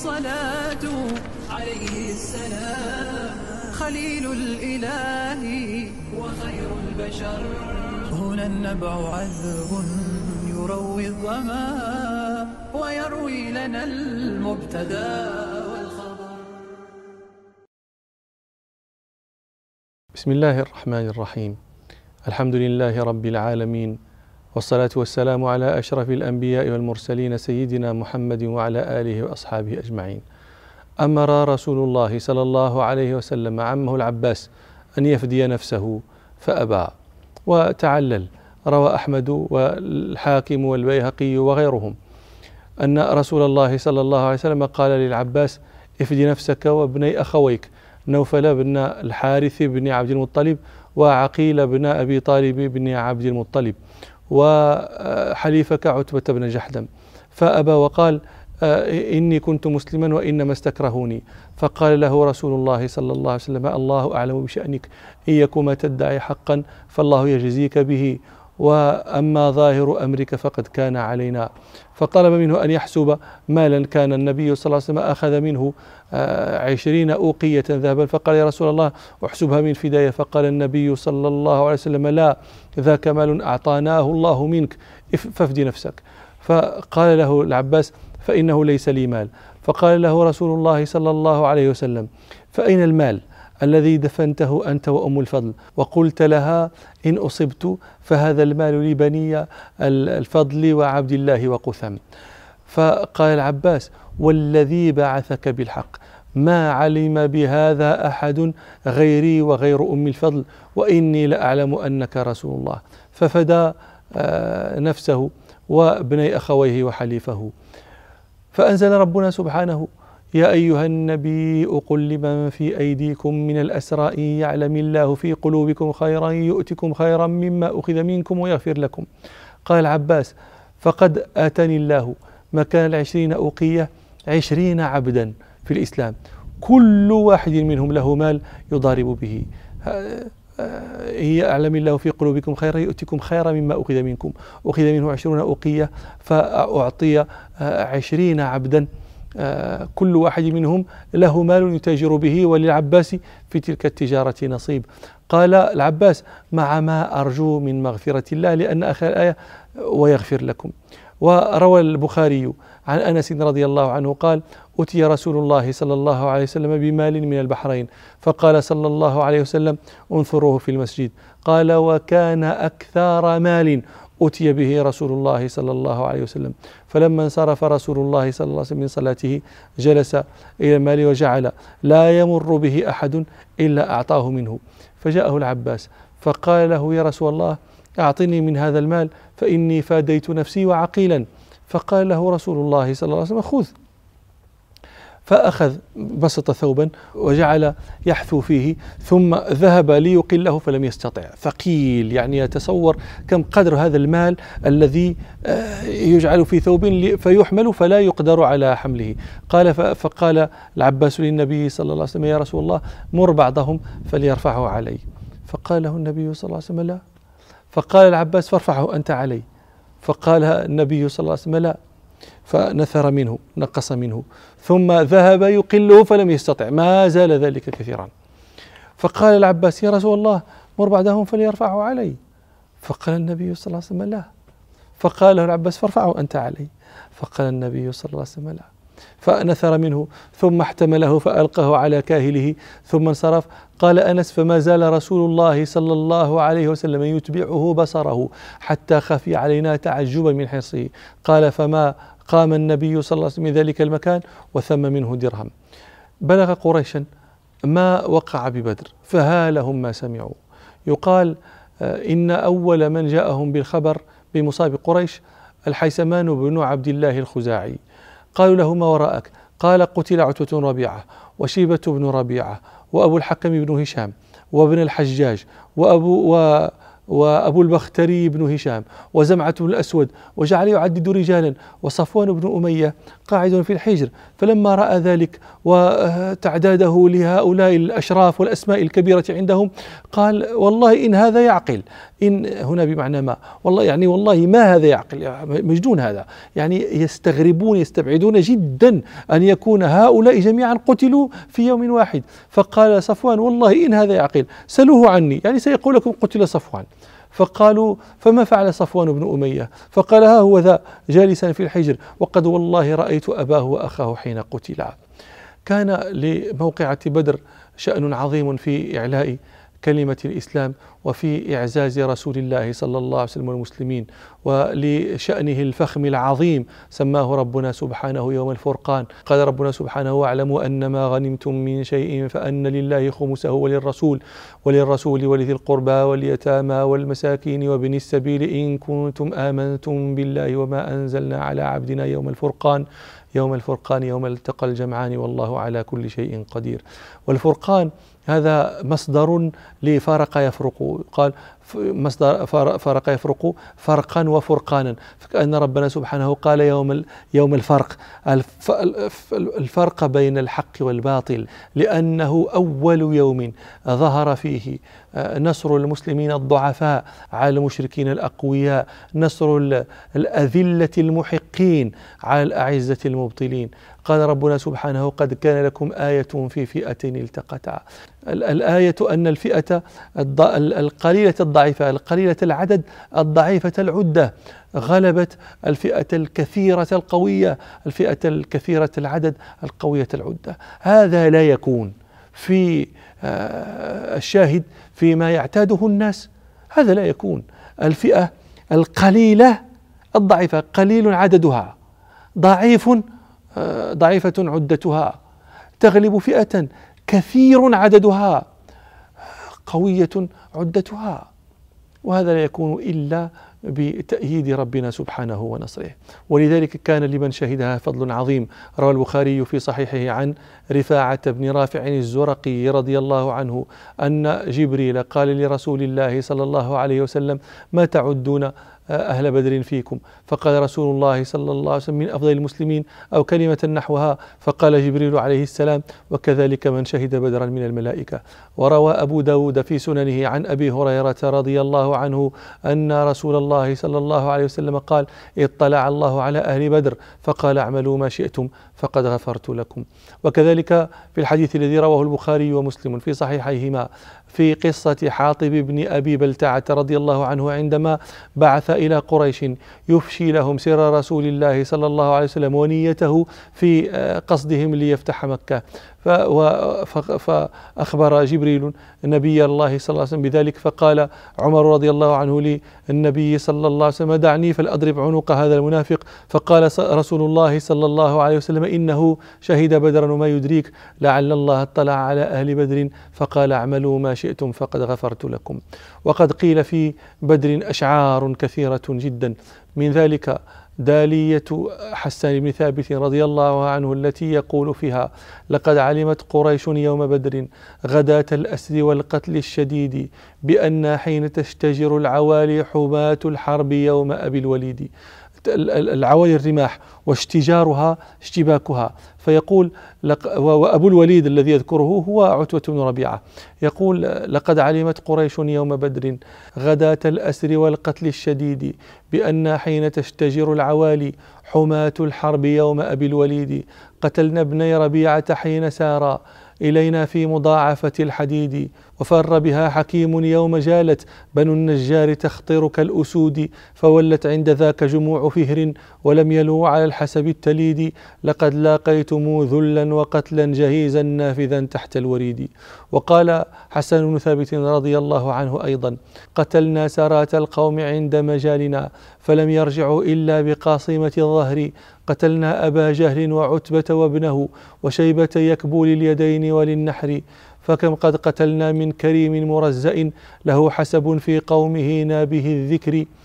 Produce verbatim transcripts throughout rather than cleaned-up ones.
الصلاة عليه السلام خليل الإله وخير البشر. هنا النبع عذب يروي الظما ويروي لنا المبتدى والخبر. بسم الله الرحمن الرحيم. الحمد لله رب العالمين، والصلاة والسلام على أشرف الأنبياء والمرسلين سيدنا محمد وعلى آله وأصحابه أجمعين. أمر رسول الله صلى الله عليه وسلم عمه العباس أن يفدي نفسه فأبى وتعلل. روى أحمد والحاكم والبيهقي وغيرهم أن رسول الله صلى الله عليه وسلم قال للعباس: افدي نفسك وابني أخويك نوفل بن الحارث بن عبد المطلب وعقيل بن أبي طالب بن عبد المطلب وحليفك عتبة بن جحدم. فأبى وقال: إني كنت مسلما وإنما استكرهوني. فقال له رسول الله صلى الله عليه وسلم: الله أعلم بشأنك، إن يكن تدعي حقا فالله يجزيك به، وأما ظاهر أمرك فقد كان علينا. فطلب منه أن يحسب مالا كان النبي صلى الله عليه وسلم أخذ منه عشرين أوقية ذهبا. فقال: يا رسول الله أحسبها من فداية. فقال النبي صلى الله عليه وسلم: لا، ذاك مال أعطاناه الله منك فافدي نفسك. فقال له العباس: فإنه ليس لي مال. فقال له رسول الله صلى الله عليه وسلم: فأين المال الذي دفنته أنت وأم الفضل وقلت لها إن أصبت فهذا المال لبني الفضل وعبد الله وقثم؟ فقال العباس: والذي بعثك بالحق ما علم بهذا أحد غيري وغير أم الفضل، وإني لأعلم أنك رسول الله. ففدى نفسه وابني أخويه وحليفه. فأنزل ربنا سبحانه: يا أيها النبي قل لمن في أيديكم من الأسرى إن يعلم الله في قلوبكم خيرا يؤتكم خيرا مما أخذ منكم ويغفر لكم. قال العباس: فقد آتاني الله مكان العشرين أوقية عشرين عبدا في الإسلام، كل واحد منهم له مال يضارب به. هي أعلم الله في قلوبكم خيرا يؤتكم خيرا مما أخذ منكم. أخذ منه عشرون أوقية فأعطي عشرين عبدا، كل واحد منهم له مال يتاجر به، وللعباس في تلك التجارة نصيب. قال العباس: مع ما أرجو من مغفرة الله، لأن آخر الآية ويغفر لكم. وروى البخاري عن أنس رضي الله عنه قال: أتي رسول الله صلى الله عليه وسلم بمال من البحرين، فقال صلى الله عليه وسلم: انثروه في المسجد. قال: وكان أكثر مال أتي به رسول الله صلى الله عليه وسلم. فلما انصرف رسول الله صلى الله عليه وسلم من صلاته جلس إلى المال وجعل لا يمر به أحد إلا أعطاه منه. فجاءه العباس فقال له: يا رسول الله أعطني من هذا المال فإني فاديت نفسي وعقيلا. فقال له رسول الله صلى الله عليه وسلم: خذ. فأخذ بسط ثوبا وجعل يحثو فيه، ثم ذهب ليقله فلم يستطع. ثقيل، يعني يتصور كم قدر هذا المال الذي يجعل في ثوب فيحمل فلا يقدر على حمله. قال فقال العباس للنبي صلى الله عليه وسلم: يا رسول الله مر بعضهم فليرفعه علي. فقال له النبي صلى الله عليه وسلم: لا. فقال العباس: فارفعه أنت علي. فقال النبي صلى الله عليه وسلم: لا. فنثر منه، نقص منه، ثم ذهب يقله فلم يستطع، ما زال ذلك كثيرا. فقال العباس: يا رسول الله مر بعدهم فليرفعه علي. فقال النبي صلى الله عليه وسلم: لا. فقال له العباس: فارفعه أنت علي. فقال النبي صلى الله عليه وسلم: لا. فنثر منه ثم احتمله فألقاه على كاهله ثم انصرف. قال أنس: فما زال رسول الله صلى الله عليه وسلم يتبعه بصره حتى خفي علينا تعجبا من حرصه. قال: فما قام النبي صلى الله عليه وسلم من ذلك المكان وثم منه درهم. بلغ قريشا ما وقع ببدر فهالهم ما سمعوا. يقال إن أول من جاءهم بالخبر بمصاب قريش الحيثمان بن عبد الله الخزاعي. قالوا له: ما وراءك؟ قال: قتل عتبة ربيعة وشيبة بن ربيعة وأبو الحكم بن هشام وابن الحجاج وأبو و وأبو البختري بن هشام وزمعة بن الأسود، وجعل يعدد رجالا، وصفوان بن أمية قاعد في الحجر. فلما رأى ذلك وتعداده لهؤلاء الأشراف والأسماء الكبيرة عندهم قال والله إن هذا يعقل، إن هنا بمعنى ما، والله يعني والله ما هذا يعقل، مجنون هذا، يعني يستغربون يستبعدون جدا أن يكون هؤلاء جميعا قتلوا في يوم واحد. فقال صفوان والله إن هذا يعقل سلوه عني، يعني سيقول لكم قتل صفوان. فقالوا فما فعل صفوان بن أمية؟ فقال ها هو ذا جالسا في الحجر، وقد والله رأيت أباه وأخاه حين قتلا. كان لموقعة بدر شأن عظيم في إعلاء كلمة الإسلام وفي إعزاز رسول الله صلى الله عليه وسلم والمسلمين، ولشأنه الفخم العظيم سماه ربنا سبحانه يوم الفرقان. قال ربنا سبحانه واعلموا أنما غنمتم من شيء فأن لله خمسه وللرسول وللرسول ولذي القربى واليتامى والمساكين وابن السبيل إن كنتم آمنتم بالله وما أنزلنا على عبدنا يوم الفرقان يوم الفرقان يوم التقى الجمعان والله على كل شيء قدير. والفرقان هذا مصدر لفرق يفرق، قال مصدر فرق يفرق فرقا وفرقانا، فكأن ربنا سبحانه قال يوم يوم الفرق، الفرق بين الحق والباطل، لأنه أول يوم ظهر فيه نصر المسلمين الضعفاء على المشركين الأقوياء، نصر الأذلة المحقين على الأعزة المبطلين. قال ربنا سبحانه قد كان لكم آية في فئتين التقتا. الآية أن الفئة القليلة الضعيفة القليلة العدد الضعيفة العدة غلبت الفئة الكثيرة القوية، الفئة الكثيرة العدد القوية العدة. هذا لا يكون في الشاهد فيما يعتاده الناس، هذا لا يكون. الفئة القليلة الضعيفة قليل عددها ضعيف ضعيفة عدتها تغلب فئة كثير عددها قوية عدتها، وهذا لا يكون إلا بتأييد ربنا سبحانه ونصره. ولذلك كان لمن شهدها فضل عظيم. روى البخاري في صحيحه عن رفاعة بن رافع الزرقي رضي الله عنه أن جبريل قال لرسول الله صلى الله عليه وسلم ما تعدون أهل بدر فيكم؟ فقال رسول الله صلى الله عليه وسلم من أفضل المسلمين أو كلمة نحوها. فقال جبريل عليه السلام وكذلك من شهد بدرا من الملائكة. وروى أبو داود في سننه عن أبي هريرة رضي الله عنه أن رسول الله صلى الله عليه وسلم قال اطلع الله على أهل بدر فقال اعملوا ما شئتم فقد غفرت لكم. وكذلك في الحديث الذي رواه البخاري ومسلم في صحيحيهما في قصة حاطب بن أبي بلتعة رضي الله عنه عندما بعث إلى قريش يفشي لهم سر رسول الله صلى الله عليه وسلم ونيته في قصدهم ليفتح مكة، فأخبر جبريل نبي الله صلى الله عليه وسلم بذلك، فقال عمر رضي الله عنه للنبي صلى الله عليه وسلم دعني فلأضرب عنق هذا المنافق. فقال رسول الله صلى الله عليه وسلم إنه شهد بدرا وما يدريك لعل الله اطلع على أهل بدر فقال اعملوا ما شئتم فقد غفرت لكم. وقد قيل في بدر أشعار كثيرة جدا، من ذلك دالية حسان بن ثابت رضي الله عنه التي يقول فيها لقد علمت قريش يوم بدر غداة الأسر والقتل الشديد بأن حين تشتجر العوالي حماة الحرب يوم أبي الوليد. العوالي الرماح واشتجارها اشتباكها. فيقول وأبو الوليد الذي يذكره هو عتبة بن ربيعة، يقول لقد علمت قريش يوم بدر غداة الأسر والقتل الشديد بأن حين تشتجر العوالي حماة الحرب يوم أبي الوليد قتلنا ابني ربيعة حين سارا إلينا في مضاعفة الحديد وفر بها حكيم يوم جالت بنو النجار تخطر كالأسود فولت عند ذاك جموع فهر ولم يلو على الحسب التليد لقد لاقيتم ذلا وقتلا جهيزا نافذا تحت الوريد. وقال حسن بن ثابت رضي الله عنه أيضا قتلنا سرات القوم عند مجالنا فلم يرجعوا إلا بقاصمة الظهر قتلنا أبا جهل وعتبة وابنه وشيبة يكبو لليدين وللنحر فكم قد قتلنا من كريم مرزأ له حسب في قومه نابه الذكر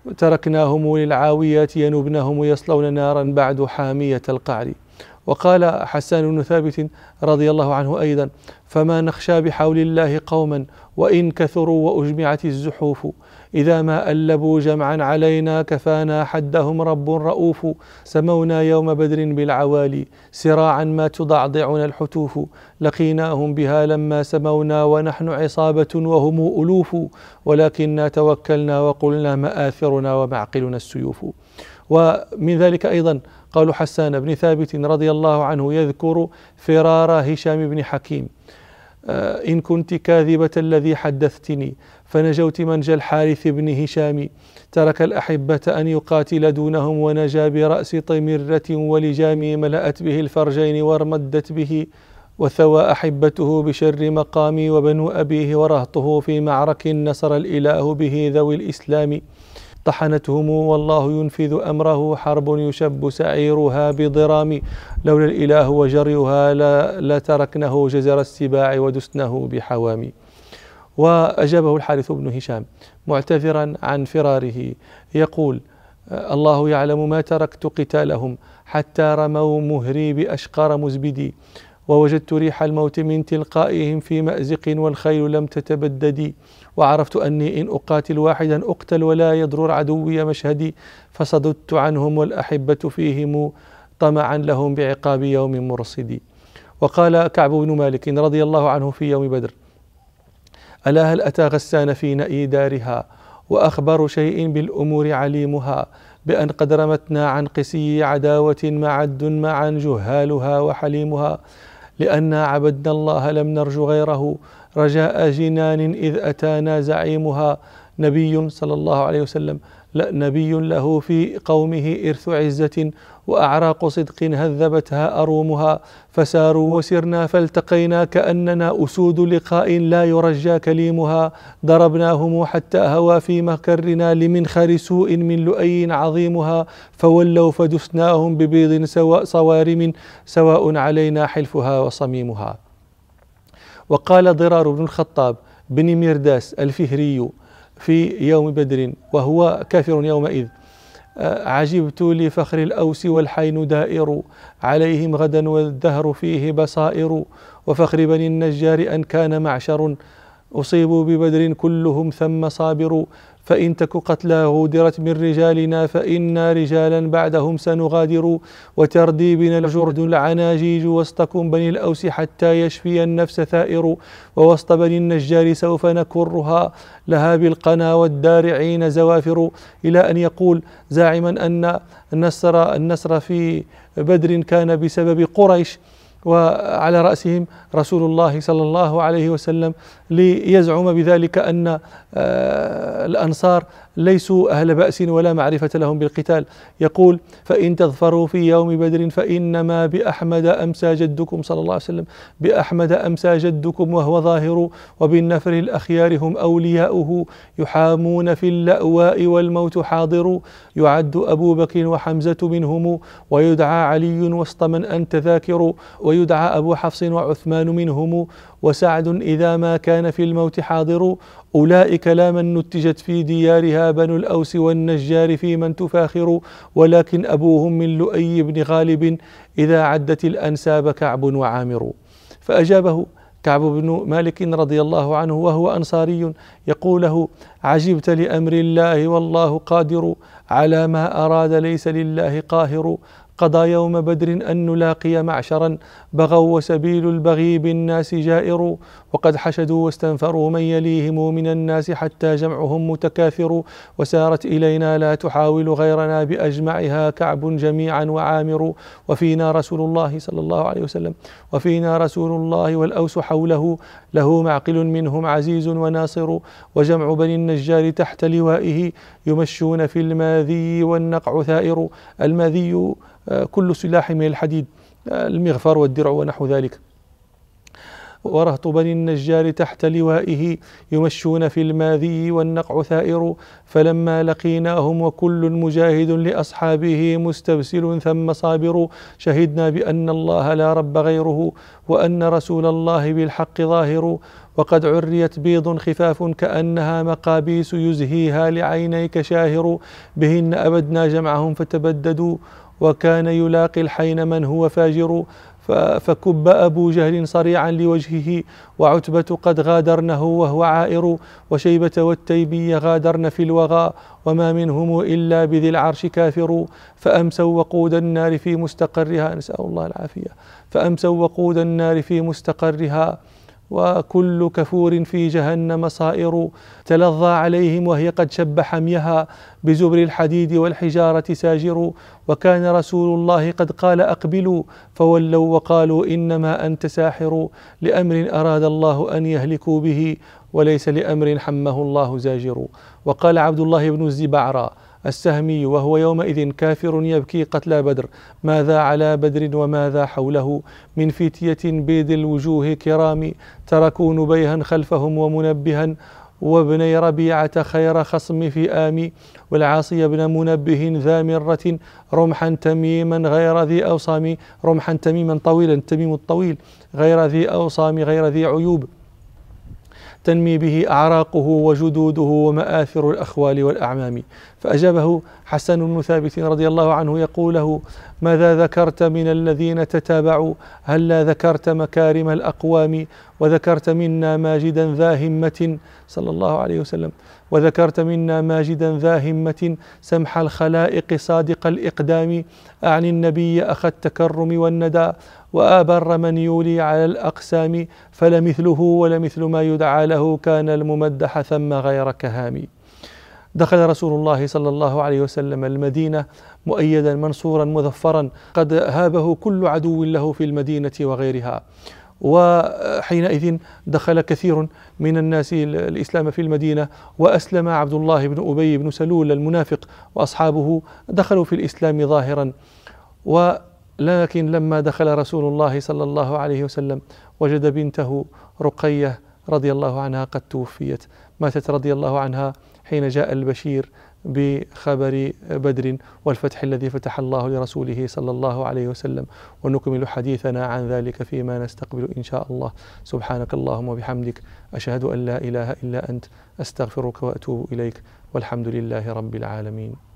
تركناهم للعاويات ينوبنهم يصلون نارا بعد حامية القعر. وقال حسان بن ثابت رضي الله عنه أيضا: فما نخشى بحول الله قوما وإن كثروا وأجمعت الزحوف، إذا ما ألبوا جمعا علينا كفانا حدهم رب رؤوف، سمونا يوم بدر بالعوالي سراعا ما تضعضعنا الحتوف، لقيناهم بها لما سمونا ونحن عصابة وهم ألوف، ولكننا توكلنا وقلنا مآثرنا ومعقلنا السيوف. ومن ذلك أيضا قال حسان بن ثابت رضي الله عنه يذكر فرار هشام بن حكيم: إن كنت كاذبة الذي حدثتني فنجوت منجى الحارث بن هشام، ترك الأحبة أن يقاتل دونهم ونجا برأس طمرة ولجام، ملأت به الفرجين وارمدت به، وثوى أحبته بشر مقامي، وبنو أبيه ورهطه في معرك نصر الإله به ذوي الإسلام، طحنتهم والله ينفذ أمره، حرب يشب سعيرها بضرام، لولا الإله وجريها لتركنه جزر السباع ودسنه بحوام. وأجابه الحارث بن هشام معتذرا عن فراره يقول: الله يعلم ما تركت قتالهم حتى رموا مهري بأشقر مزبدي، ووجدت ريح الموت من تلقائهم في مأزق والخيل لم تتبددي، وعرفت أني إن أقاتل واحدا أقتل ولا يضرر عدوي مشهدي، فصددت عنهم والأحبة فيهم طمعا لهم بعقاب يوم مرصدي. وقال كعب بن مالك رضي الله عنه في يوم بدر: ألا هل أتى غسان في نأي دارها، وأخبر شيء بالأمور عليمها، بأن قد رمتنا عن قسي عداوة معد معا جهالها وحليمها، لأننا عبدنا الله لم نرج غيره، رجاء جنان إذ أتانا زعيمها، نبي صلى الله عليه وسلم لا نبي له في قومه إرث عزة، وأعراق صدق هذبتها أرومها، فساروا وسرنا فالتقينا كأننا أسود لقاء لا يرجى كليمها، ضربناهم حتى هوى في مكرنا لمنخر سوء من لؤي عظيمها، فولوا فدسناهم ببيض سواء صوارم، سواء علينا حلفها وصميمها. وقال ضرار بن الخطاب بن مرداس الفهري في يوم بدر وهو كافر يومئذ: عجبت لفخر الأوس والحين دائر، عليهم غدا والدهر فيه بصائر، وفخر بني النجار أن كان معشر، أصيبوا ببدر كلهم ثم صابر، فإن تك قتلى غودرت من رجالنا، فإنا رجالا بعدهم سنغادر، وتردي بنا الجرد العناجيج، وسطكم بني الأوس حتى يشفي النفس ثائر، ووسط بني النجار سوف نكرها، لها بالقنا والدارعين زوافر، إلى أن يقول زاعما أن النصر, النصر في بدر كان بسبب قريش، وعلى رأسهم رسول الله صلى الله عليه وسلم، ليزعم بذلك أن الأنصار ليسوا أهل بأس ولا معرفة لهم بالقتال. يقول: فإن تظفروا في يوم بدر فإنما بأحمد أمسى جدكم صلى الله عليه وسلم، بأحمد أمسى جدكم وهو ظاهر، وبالنفر الأخيار هم أولياؤه، يحامون في اللأواء والموت حاضر، يعد أبو بكر وحمزة منهم، ويدعى علي وسط من أنت ذاكر، ويدعى أبو حفص وعثمان منهم، وسعد إذا ما كان في الموت حاضر، أولئك لا من نتجت في ديارها بنو الأوس والنجار في من تفاخر، ولكن أبوهم من لؤي بن غالب، إذا عدت الأنساب كعب وعامر. فأجابه كعب بن مالك رضي الله عنه وهو أنصاري يقول له: عجبت لأمر الله والله قادر، على ما أراد ليس لله قاهر، قضى يوم بدر أن نلاقي معشرا، بغوا وسبيل البغي بالناس جائر، وقد حشدوا واستنفروا من يليهم من الناس، حتى جمعهم متكاثر، وسارت إلينا لا تحاول غيرنا، بأجمعها كعب جميعا وعامر، وفينا رسول الله صلى الله عليه وسلم، وفينا رسول الله والأوس حوله، له معقل منهم عزيز وناصر، وجمع بني النجار تحت لوائه، يمشون في الماذي والنقع ثائر. الماذي كل سلاح من الحديد، المغفر والدرع ونحو ذلك. ورهط بني النجار تحت لوائه يمشون في الماذي والنقع ثائر، فلما لقيناهم وكل مجاهد لأصحابه مستبسل ثم صابر، شهدنا بأن الله لا رب غيره وأن رسول الله بالحق ظاهر، وقد عريت بيض خفاف كأنها مقابيس يزهيها لعينيك شاهر، بهن أبدنا جمعهم فتبددوا وكان يلاقي الحين من هو فاجر، فكب أبو جهل صريعا لوجهه وعتبة قد غادرنه وهو عائر، وشيبة والتيمي غادرن في الوغى وما منهم إلا بذي العرش كافر، فأمسوا وقود النار في مستقرها، نسأل الله العافية، فأمسوا وقود النار في مستقرها وكل كفور في جهنم صائر، تلظى عليهم وهي قد شب حميها بزبر الحديد والحجارة ساجر، وكان رسول الله قد قال أقبلوا فولوا وقالوا إنما أنت ساحر، لأمر أراد الله أن يهلكوا به وليس لأمر حمه الله زاجر. وقال عبد الله بن الزبعرى السهمي وهو يومئذ كافر يبكي قتلى بدر: ماذا على بدر وماذا حوله من فتية بيد الوجوه كرام، تركوا نبيها خلفهم ومنبها وابني ربيعة خير خصم فئام، والعاصي بن منبه ذا مرة رمحا تميما غير ذي أوصام، رمحا تميما طويلا، التميم الطويل غير ذي أوصام غير ذي عيوب، تنمي به أعراقه وجدوده ومآثر الأخوال والأعمام. فأجابه حسن بن ثابت رضي الله عنه يقوله: ماذا ذكرت من الذين تتابعوا؟ هلا ذكرت مكارم الأقوام، وذكرت منا ماجدا ذا همة صلى الله عليه وسلم، وذكرت منا ماجدا ذا همة سمح الخلائق صادق الإقدام، أعني النبي أخ التكرم والندى وآبر من يولي على الأقسام، فلمثله ولمثل ما يدعى له كان الممدح ثم غير كهام. دخل رسول الله صلى الله عليه وسلم المدينة مؤيدا منصورا مظفرا، قد هابه كل عدو له في المدينة وغيرها، وحينئذ دخل كثير من الناس الإسلام في المدينة، وأسلم عبد الله بن أبي بن سلول المنافق وأصحابه دخلوا في الإسلام ظاهرا. ولكن لما دخل رسول الله صلى الله عليه وسلم وجد بنته رقية رضي الله عنها قد توفيت، ماتت رضي الله عنها حين جاء البشير بخبر بدر والفتح الذي فتح الله لرسوله صلى الله عليه وسلم. ونكمل حديثنا عن ذلك فيما نستقبل إن شاء الله. سبحانك اللهم وبحمدك، أشهد أن لا إله إلا أنت، أستغفرك وأتوب إليك، والحمد لله رب العالمين.